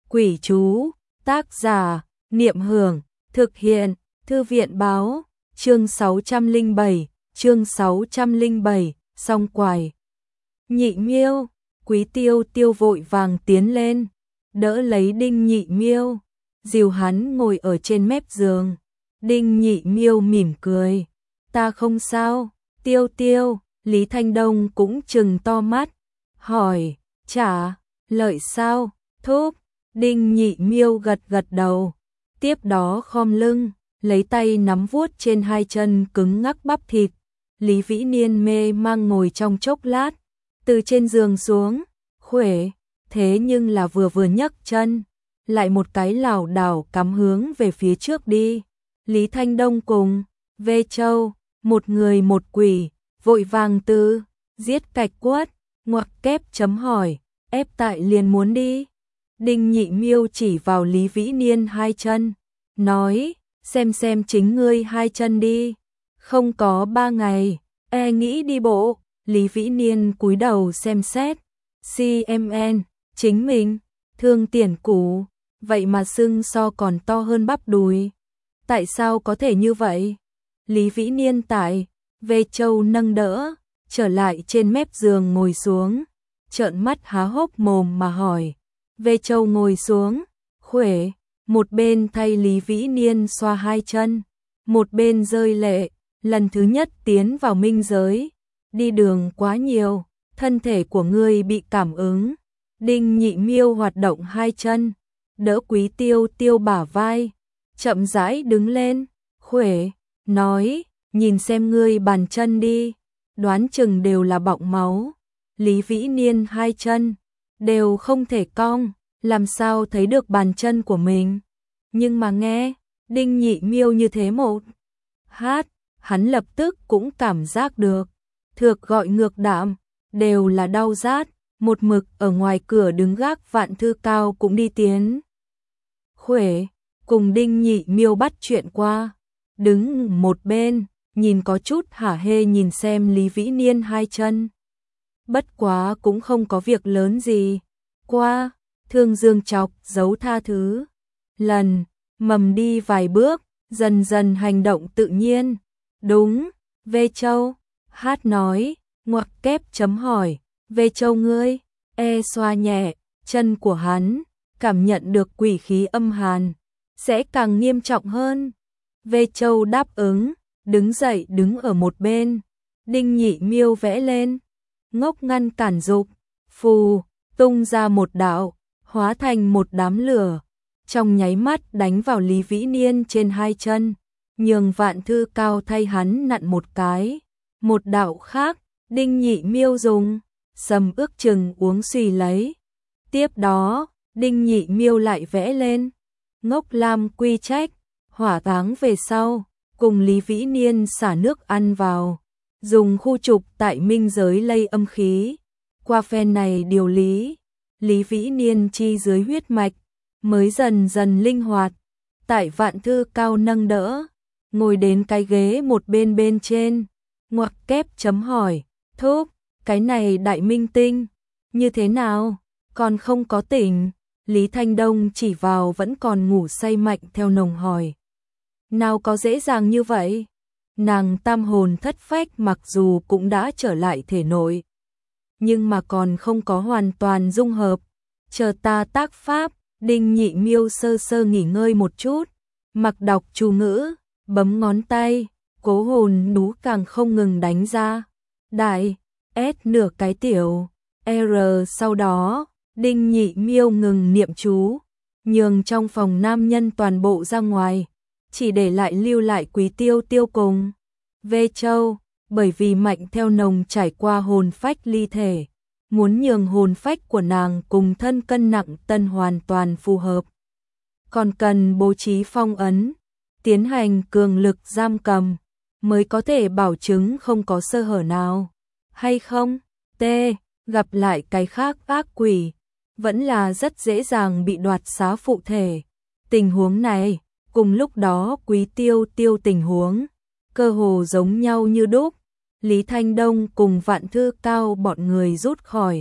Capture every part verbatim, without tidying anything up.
Quỷ chú, tác giả, Niệm Hưởng, thực hiện, Thư viện báo, chương sáu trăm lẻ bảy, chương sáu trăm lẻ bảy, song quài. Nhị Miêu, Quý Tiêu Tiêu vội vàng tiến lên, đỡ lấy Đinh Nhị Miêu, dìu hắn ngồi ở trên mép giường. Đinh Nhị Miêu mỉm cười, ta không sao. Tiêu Tiêu, Lý Thanh Đông cũng trừng to mắt, hỏi, chả, lợi sao, thúc. Đinh Nhị Miêu gật gật đầu, tiếp đó khom lưng, lấy tay nắm vuốt trên hai chân cứng ngắc bắp thịt. Lý Vĩ Niên mê mang ngồi trong chốc lát, từ trên giường xuống, khuỷu, thế nhưng là vừa vừa nhấc chân, lại một cái lảo đảo cắm hướng về phía trước đi. Lý Thanh Đông cùng Vê Châu, một người một quỷ, vội vàng từ giết cạch quất, ngoặc kép chấm hỏi, ép tại liền muốn đi. Đinh Nhị Miêu chỉ vào Lý Vĩ Niên hai chân, nói, xem xem chính ngươi hai chân đi, không có ba ngày, e nghĩ đi bộ. Lý Vĩ Niên cúi đầu xem xét, xê em en, chính mình, thương tiền cũ, vậy mà xương so còn to hơn bắp đùi. Tại sao có thể như vậy? Lý Vĩ Niên tại Vê Châu nâng đỡ, trở lại trên mép giường ngồi xuống, trợn mắt há hốc mồm mà hỏi. Vê Châu ngồi xuống, khuỷu, một bên thay Lý Vĩ Niên xoa hai chân, một bên rơi lệ, lần thứ nhất tiến vào minh giới, đi đường quá nhiều, thân thể của ngươi bị cảm ứng. Đinh Nhị Miêu hoạt động hai chân, đỡ Quý Tiêu Tiêu bả vai, chậm rãi đứng lên, khuỷu, nói, nhìn xem ngươi bàn chân đi, đoán chừng đều là bọng máu. Lý Vĩ Niên hai chân đều không thể cong, làm sao thấy được bàn chân của mình. Nhưng mà nghe Đinh Nhị Miêu như thế một hát, hắn lập tức cũng cảm giác được, thược gọi ngược đạm, đều là đau rát. Một mực ở ngoài cửa đứng gác Vạn Thư Cao cũng đi tiến khuỷu, cùng Đinh Nhị Miêu bắt chuyện qua, đứng một bên, nhìn có chút hả hê nhìn xem Lý Vĩ Niên hai chân. Bất quá cũng không có việc lớn gì, qua, thương dương chọc, giấu tha thứ. Lần, mầm đi vài bước, dần dần hành động tự nhiên. Đúng, Vê Châu, hát nói, ngoặc kép chấm hỏi, Vê Châu ngươi, e xoa nhẹ, chân của hắn, cảm nhận được quỷ khí âm hàn, sẽ càng nghiêm trọng hơn. Vê Châu đáp ứng, đứng dậy đứng ở một bên. Đinh Nhị Miêu vẽ lên, ngốc ngăn cản dục, phù, tung ra một đạo, hóa thành một đám lửa, trong nháy mắt đánh vào Lý Vĩ Niên trên hai chân, nhường Vạn Thư Cao thay hắn nặn một cái. Một đạo khác, Đinh Nhị Miêu dùng sầm ước chừng uống xùy lấy. Tiếp đó, Đinh Nhị Miêu lại vẽ lên, ngốc lam quy trách, hỏa táng về sau, cùng Lý Vĩ Niên xả nước ăn vào, dùng khu trục tại minh giới lây âm khí. Qua phen này điều lý, Lý Vĩ Niên chi dưới huyết mạch, mới dần dần linh hoạt. Tại Vạn Thư Cao nâng đỡ, ngồi đến cái ghế một bên bên trên, ngoặc kép chấm hỏi, thúc, cái này đại minh tinh, như thế nào, còn không có tỉnh. Lý Thanh Đông chỉ vào vẫn còn ngủ say Mạnh Theo Nồng hỏi, nào có dễ dàng như vậy. Nàng tam hồn thất phách mặc dù cũng đã trở lại thể nội, nhưng mà còn không có hoàn toàn dung hợp, chờ ta tác pháp. Đinh Nhị Miêu sơ sơ nghỉ ngơi một chút, mặc đọc chú ngữ, bấm ngón tay, cố hồn nú càng không ngừng đánh ra. Đại, S nửa cái tiểu, R sau đó, Đinh Nhị Miêu ngừng niệm chú, nhường trong phòng nam nhân toàn bộ ra ngoài, chỉ để lại lưu lại Quý Tiêu Tiêu cùng Vê Châu, bởi vì Mạnh Theo Nồng trải qua hồn phách ly thể, muốn nhường hồn phách của nàng cùng thân cân nặng tân hoàn toàn phù hợp. Còn cần bố trí phong ấn, tiến hành cường lực giam cầm, mới có thể bảo chứng không có sơ hở nào. Hay không? T. Gặp lại cái khác ác quỷ, vẫn là rất dễ dàng bị đoạt xá phụ thể. Tình huống này, cùng lúc đó Quý Tiêu Tiêu tình huống, cơ hồ giống nhau như đúc. Lý Thanh Đông cùng Vạn Thư Cao bọn người rút khỏi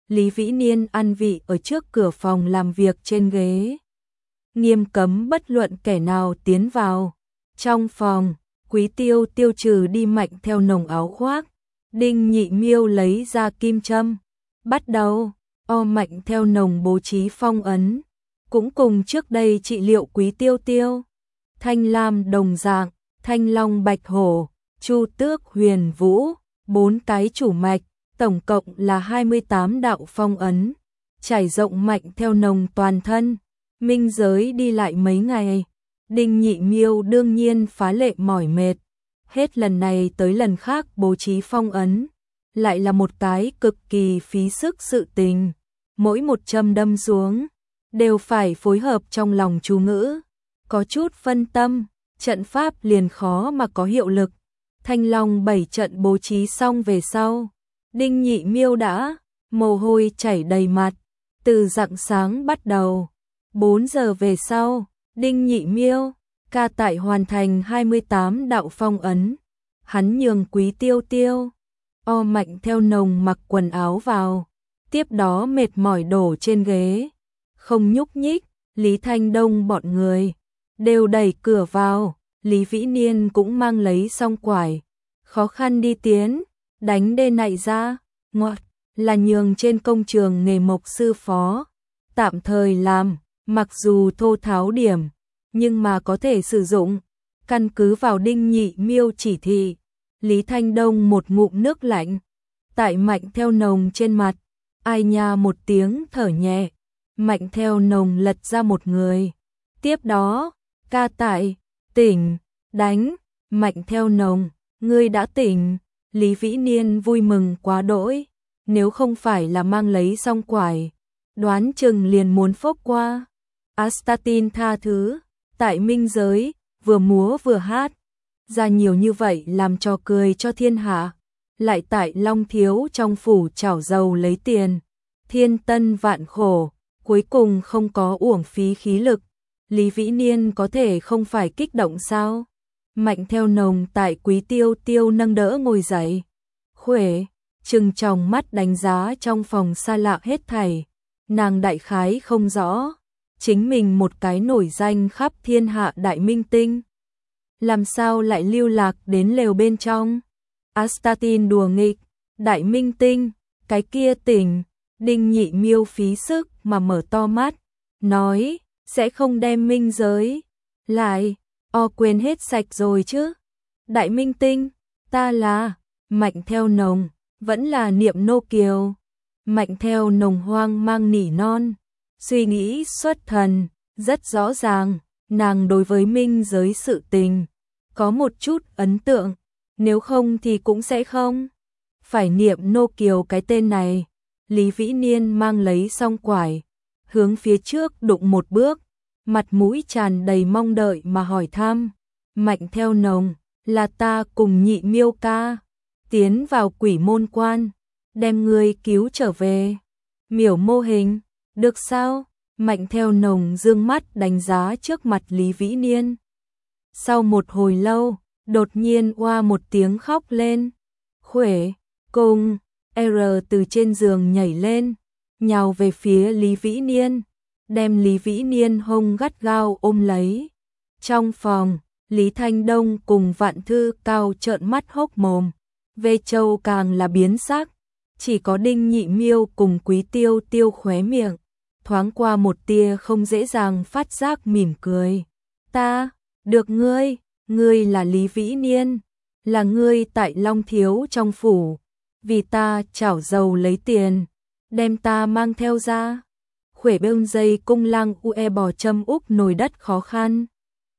Lý Vĩ Niên ăn vị ở trước cửa phòng làm việc trên ghế. Nghiêm cấm bất luận kẻ nào tiến vào. Trong phòng, Quý Tiêu Tiêu trừ đi Mạnh Theo Nồng áo khoác. Đinh Nhị Miêu lấy ra kim châm. Bắt đầu, o Mạnh Theo Nồng bố trí phong ấn. Cũng cùng trước đây trị liệu Quý Tiêu Tiêu. Thanh Lam đồng dạng, Thanh Long Bạch Hổ, Chu Tước Huyền Vũ, bốn cái chủ mạch, tổng cộng là hai mươi tám đạo phong ấn, trải rộng Mạnh Theo Nồng toàn thân. Minh giới đi lại mấy ngày, Đinh Nhị Miêu đương nhiên phá lệ mỏi mệt. Hết lần này tới lần khác bố trí phong ấn, lại là một cái cực kỳ phí sức sự tình. Mỗi một châm đâm xuống, đều phải phối hợp trong lòng chú ngữ. Có chút phân tâm, trận pháp liền khó mà có hiệu lực. Thanh Long bảy trận bố trí xong về sau, Đinh Nhị Miêu đã mồ hôi chảy đầy mặt. Từ rạng sáng bắt đầu, bốn giờ về sau, Đinh Nhị Miêu ca tại hoàn thành hai mươi tám đạo phong ấn. Hắn nhường Quý Tiêu Tiêu o Mạnh Theo Nồng mặc quần áo vào, tiếp đó mệt mỏi đổ trên ghế, không nhúc nhích. Lý Thanh Đông bọn người đều đẩy cửa vào. Lý Vĩ Niên cũng mang lấy song quải, khó khăn đi tiến, đánh đê nại ra, ngoặt là nhường trên công trường nghề mộc sư phó, tạm thời làm, mặc dù thô tháo điểm, nhưng mà có thể sử dụng. Căn cứ vào Đinh Nhị Miêu chỉ thị, Lý Thanh Đông một ngụm nước lạnh tại Mạnh Theo Nồng trên mặt, ai nha một tiếng thở nhẹ. Mạnh Theo Nồng lật ra một người, tiếp đó ca tại tỉnh, đánh. Mạnh Theo Nồng, ngươi đã tỉnh. Lý Vĩ Niên vui mừng quá đỗi, nếu không phải là mang lấy song quải, đoán chừng liền muốn phốc qua. Astatin tha thứ, tại minh giới, vừa múa vừa hát, ra nhiều như vậy làm trò cười cho thiên hạ, lại tại Long Thiếu trong phủ chảo dầu lấy tiền, thiên tân vạn khổ, cuối cùng không có uổng phí khí lực. Lý Vĩ Niên có thể không phải kích động sao? Mạnh Theo Nồng tại Quý Tiêu Tiêu nâng đỡ ngồi dậy. Khuể, trừng tròng mắt đánh giá trong phòng xa lạ hết thảy. Nàng đại khái không rõ, chính mình một cái nổi danh khắp thiên hạ đại minh tinh, làm sao lại lưu lạc đến lều bên trong? Astatin đùa nghịch, đại minh tinh, cái kia tỉnh. Đinh Nhị Miêu phí sức mà mở to mắt, nói, sẽ không đem minh giới lại o quên hết sạch rồi chứ? Đại minh tinh, ta là Mạnh Theo Nồng, vẫn là Niệm Nô Kiều. Mạnh Theo Nồng hoang mang nỉ non, suy nghĩ xuất thần, rất rõ ràng, nàng đối với minh giới sự tình có một chút ấn tượng, nếu không thì cũng sẽ không phải Niệm Nô Kiều cái tên này. Lý Vĩ Niên mang lấy song quải, hướng phía trước đụng một bước, mặt mũi tràn đầy mong đợi mà hỏi thăm. Mạnh Theo Nồng, là ta cùng Nhị Miêu ca tiến vào quỷ môn quan, đem ngươi cứu trở về. Miểu mô hình, được sao? Mạnh Theo Nồng dương mắt đánh giá trước mặt Lý Vĩ Niên. Sau một hồi lâu, đột nhiên oa một tiếng khóc lên. Khuể, cùng R từ trên giường nhảy lên, nhào về phía Lý Vĩ Niên, đem Lý Vĩ Niên hông gắt gao ôm lấy. Trong phòng, Lý Thanh Đông cùng Vạn Thư Cao trợn mắt hốc mồm, Vê Châu càng là biến sắc, chỉ có Đinh Nhị Miêu cùng Quý Tiêu Tiêu khóe miệng thoáng qua một tia không dễ dàng phát giác mỉm cười. Ta, được ngươi, ngươi là Lý Vĩ Niên, là ngươi tại Long Thiếu trong phủ, vì ta chảo dầu lấy tiền, đem ta mang theo ra. Khuể bêu dây cung lăng ue bò châm úp nồi đất khó khăn.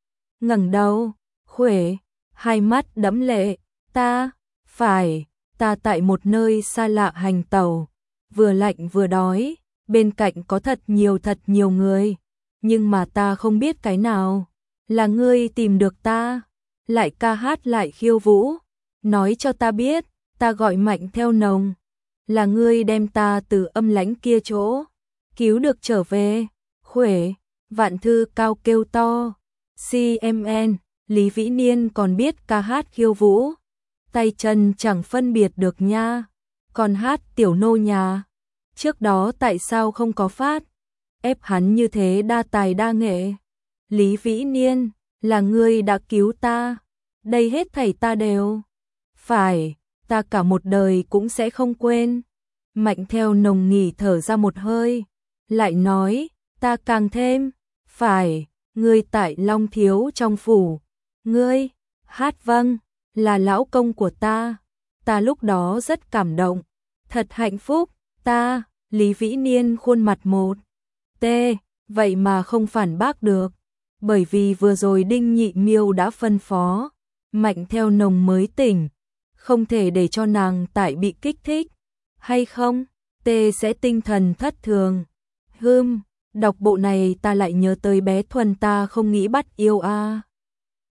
Ngẩng đầu, Khuể, hai mắt đẫm lệ, ta, phải, ta tại một nơi xa lạ hành tẩu, vừa lạnh vừa đói, bên cạnh có thật nhiều thật nhiều người, nhưng mà ta không biết cái nào là ngươi tìm được ta, lại ca hát lại khiêu vũ, nói cho ta biết, ta gọi Mạnh Theo Nồng, là ngươi đem ta từ âm lãnh kia chỗ cứu được trở về. Khuể, Vạn Thư Cao kêu to, xê em en, Lý Vĩ Niên còn biết ca hát khiêu vũ, tay chân chẳng phân biệt được nha, còn hát tiểu nô nhà, Trước đó tại sao không có phát? Ép hắn như thế đa tài đa nghệ. Lý Vĩ Niên, là ngươi đã cứu ta. Đây hết thảy ta đều. Phải, ta cả một đời cũng sẽ không quên. Mạnh Theo Nồng nghỉ thở ra một hơi. Lại nói, ta càng thêm. Phải, ngươi tại Long Thiếu trong phủ. Ngươi, hát vâng, là lão công của ta. Ta lúc đó rất cảm động. Thật hạnh phúc, ta, Lý Vĩ Niên khuôn mặt một. Tê, vậy mà không phản bác được. Bởi vì vừa rồi Đinh Nhị Miêu đã phân phó. Mạnh Theo Nồng mới tỉnh. Không thể để cho nàng tại bị kích thích. Hay không, tê sẽ tinh thần thất thường. Hưm, đọc bộ này ta lại nhớ tới bé Thuần ta không nghĩ bắt yêu a. À.